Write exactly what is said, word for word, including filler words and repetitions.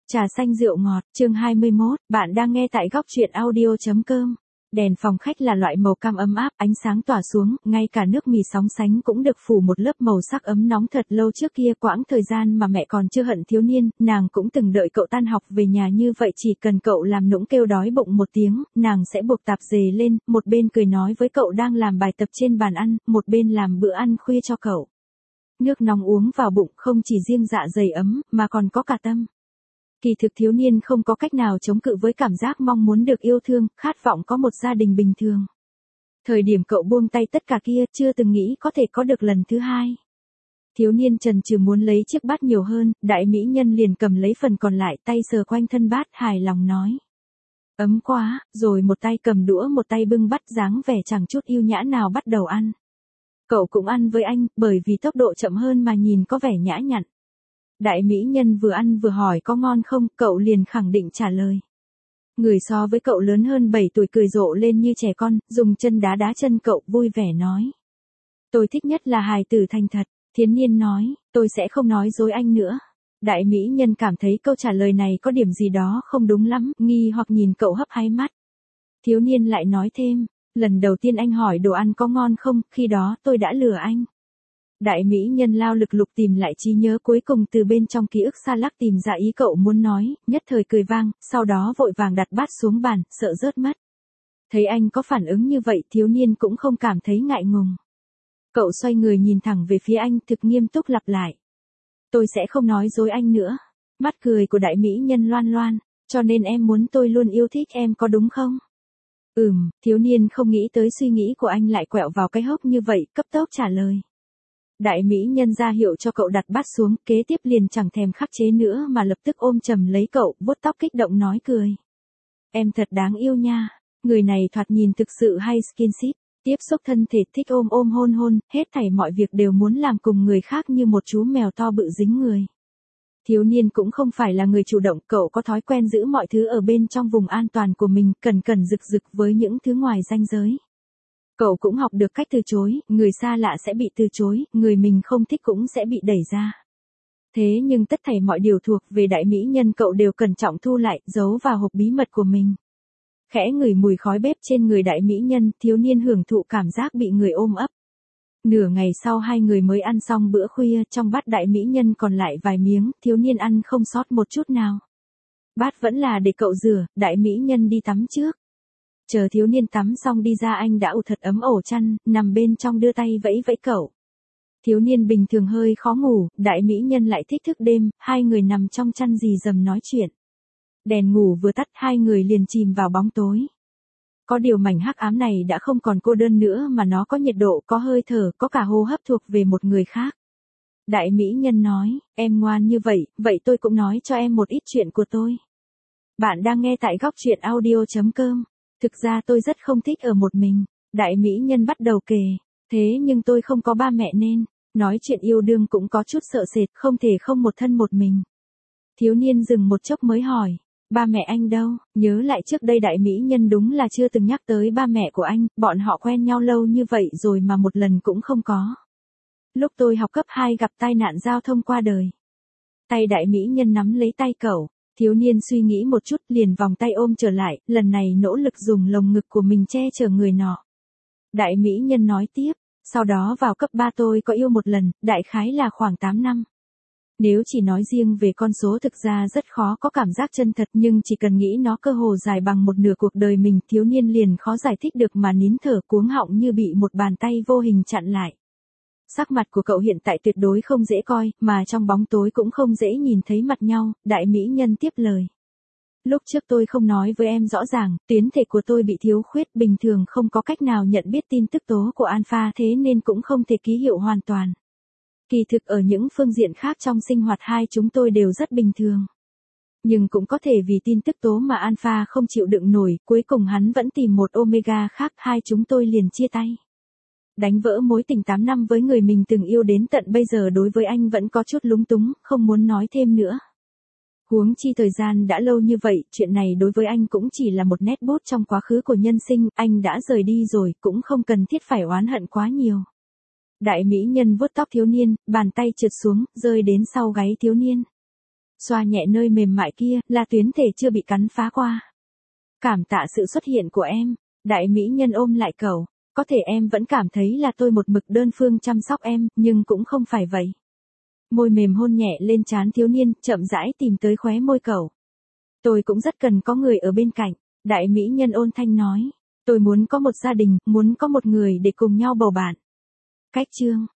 Trà xanh rượu ngọt, chương hai mươi mốt, bạn đang nghe tại góc truyện audio.com. Đèn phòng khách là loại màu cam ấm áp, ánh sáng tỏa xuống, ngay cả nước mì sóng sánh cũng được phủ một lớp màu sắc ấm nóng. Thật lâu trước kia, quãng thời gian mà mẹ còn chưa hận thiếu niên, nàng cũng từng đợi cậu tan học về nhà như vậy, chỉ cần cậu làm nũng kêu đói bụng một tiếng, nàng sẽ buộc tạp dề lên, một bên cười nói với cậu đang làm bài tập trên bàn ăn, một bên làm bữa ăn khuya cho cậu. Nước nóng uống vào bụng không chỉ riêng dạ dày ấm, mà còn có cả tâm. Kỳ thực thiếu niên không có cách nào chống cự với cảm giác mong muốn được yêu thương, khát vọng có một gia đình bình thường. Thời điểm cậu buông tay tất cả kia, chưa từng nghĩ có thể có được lần thứ hai. Thiếu niên chần chừ muốn lấy chiếc bát nhiều hơn, đại mỹ nhân liền cầm lấy phần còn lại, tay sờ quanh thân bát, hài lòng nói. Ấm quá, rồi một tay cầm đũa một tay bưng bát, dáng vẻ chẳng chút yêu nhã nào bắt đầu ăn. Cậu cũng ăn với anh, bởi vì tốc độ chậm hơn mà nhìn có vẻ nhã nhặn. Đại mỹ nhân vừa ăn vừa hỏi có ngon không, cậu liền khẳng định trả lời. Người so với cậu lớn hơn bảy tuổi cười rộ lên như trẻ con, dùng chân đá đá chân cậu, vui vẻ nói. Tôi thích nhất là hài tử thành thật. Thiến niên nói, tôi sẽ không nói dối anh nữa. Đại mỹ nhân cảm thấy câu trả lời này có điểm gì đó không đúng lắm, nghi hoặc nhìn cậu hấp háy mắt. Thiếu niên lại nói thêm, lần đầu tiên anh hỏi đồ ăn có ngon không, khi đó tôi đã lừa anh. Đại mỹ nhân lao lực lục tìm lại trí nhớ, cuối cùng từ bên trong ký ức xa lắc tìm ra ý cậu muốn nói, nhất thời cười vang, sau đó vội vàng đặt bát xuống bàn, sợ rớt mất. Thấy anh có phản ứng như vậy, thiếu niên cũng không cảm thấy ngại ngùng. Cậu xoay người nhìn thẳng về phía anh, thực nghiêm túc lặp lại. Tôi sẽ không nói dối anh nữa. Mắt cười của đại mỹ nhân loan loan, cho nên em muốn tôi luôn yêu thích em có đúng không? Ừm, thiếu niên không nghĩ tới suy nghĩ của anh lại quẹo vào cái hốc như vậy, cấp tốc trả lời. Đại mỹ nhân ra hiệu cho cậu đặt bát xuống, kế tiếp liền chẳng thèm khắc chế nữa mà lập tức ôm chầm lấy cậu, vuốt tóc kích động nói cười. Em thật đáng yêu nha, người này thoạt nhìn thực sự hay skinship, tiếp xúc thân thể, thích ôm ôm hôn hôn, hết thảy mọi việc đều muốn làm cùng người khác như một chú mèo to bự dính người. Thiếu niên cũng không phải là người chủ động, cậu có thói quen giữ mọi thứ ở bên trong vùng an toàn của mình, cẩn cẩn rực rực với những thứ ngoài ranh giới. Cậu cũng học được cách từ chối, người xa lạ sẽ bị từ chối, người mình không thích cũng sẽ bị đẩy ra. Thế nhưng tất thảy mọi điều thuộc về đại mỹ nhân cậu đều cẩn trọng thu lại, giấu vào hộp bí mật của mình. Khẽ ngửi mùi khói bếp trên người đại mỹ nhân, thiếu niên hưởng thụ cảm giác bị người ôm ấp. Nửa ngày sau hai người mới ăn xong bữa khuya, trong bát đại mỹ nhân còn lại vài miếng, thiếu niên ăn không sót một chút nào. Bát vẫn là để cậu rửa, đại mỹ nhân đi tắm trước. Chờ thiếu niên tắm xong đi ra, anh đã ủ thật ấm ổ chăn, nằm bên trong đưa tay vẫy vẫy cậu. Thiếu niên bình thường hơi khó ngủ, đại mỹ nhân lại thích thức đêm, hai người nằm trong chăn rì rầm nói chuyện. Đèn ngủ vừa tắt, hai người liền chìm vào bóng tối. Có điều mảnh hắc ám này đã không còn cô đơn nữa mà nó có nhiệt độ, có hơi thở, có cả hô hấp thuộc về một người khác. Đại mỹ nhân nói, em ngoan như vậy, vậy tôi cũng nói cho em một ít chuyện của tôi. Bạn đang nghe tại góc truyện audio.com. Thực ra tôi rất không thích ở một mình. Đại mỹ nhân bắt đầu kể. Thế nhưng tôi không có ba mẹ nên, nói chuyện yêu đương cũng có chút sợ sệt, không thể không một thân một mình. Thiếu niên dừng một chốc mới hỏi. Ba mẹ anh đâu? Nhớ lại trước đây đại mỹ nhân đúng là chưa từng nhắc tới ba mẹ của anh, bọn họ quen nhau lâu như vậy rồi mà một lần cũng không có. Lúc tôi học cấp hai gặp tai nạn giao thông qua đời. Tay đại mỹ nhân nắm lấy tay cậu. Thiếu niên suy nghĩ một chút liền vòng tay ôm trở lại, lần này nỗ lực dùng lồng ngực của mình che chở người nọ. Đại mỹ nhân nói tiếp, sau đó vào cấp ba tôi có yêu một lần, đại khái là khoảng tám năm. Nếu chỉ nói riêng về con số thực ra rất khó có cảm giác chân thật, nhưng chỉ cần nghĩ nó cơ hồ dài bằng một nửa cuộc đời mình, thiếu niên liền khó giải thích được mà nín thở, cuống họng như bị một bàn tay vô hình chặn lại. Sắc mặt của cậu hiện tại tuyệt đối không dễ coi, mà trong bóng tối cũng không dễ nhìn thấy mặt nhau, đại mỹ nhân tiếp lời. Lúc trước tôi không nói với em rõ ràng, tuyến thể của tôi bị thiếu khuyết, bình thường không có cách nào nhận biết tin tức tố của alpha, thế nên cũng không thể ký hiệu hoàn toàn. Kỳ thực ở những phương diện khác trong sinh hoạt hai chúng tôi đều rất bình thường. Nhưng cũng có thể vì tin tức tố mà alpha không chịu đựng nổi, cuối cùng hắn vẫn tìm một omega khác, hai chúng tôi liền chia tay. Đánh vỡ mối tình tám năm với người mình từng yêu đến tận bây giờ đối với anh vẫn có chút lúng túng, không muốn nói thêm nữa. Huống chi thời gian đã lâu như vậy, chuyện này đối với anh cũng chỉ là một nét bút trong quá khứ của nhân sinh, anh đã rời đi rồi, cũng không cần thiết phải oán hận quá nhiều. Đại mỹ nhân vuốt tóc thiếu niên, bàn tay trượt xuống, rơi đến sau gáy thiếu niên. Xoa nhẹ nơi mềm mại kia, là tuyến thể chưa bị cắn phá qua. Cảm tạ sự xuất hiện của em. Đại mỹ nhân ôm lại cậu. Có thể em vẫn cảm thấy là tôi một mực đơn phương chăm sóc em, nhưng cũng không phải vậy. Môi mềm hôn nhẹ lên trán thiếu niên, chậm rãi tìm tới khóe môi cậu. Tôi cũng rất cần có người ở bên cạnh. Đại mỹ nhân ôn thanh nói. Tôi muốn có một gia đình, muốn có một người để cùng nhau bầu bạn. Cách chương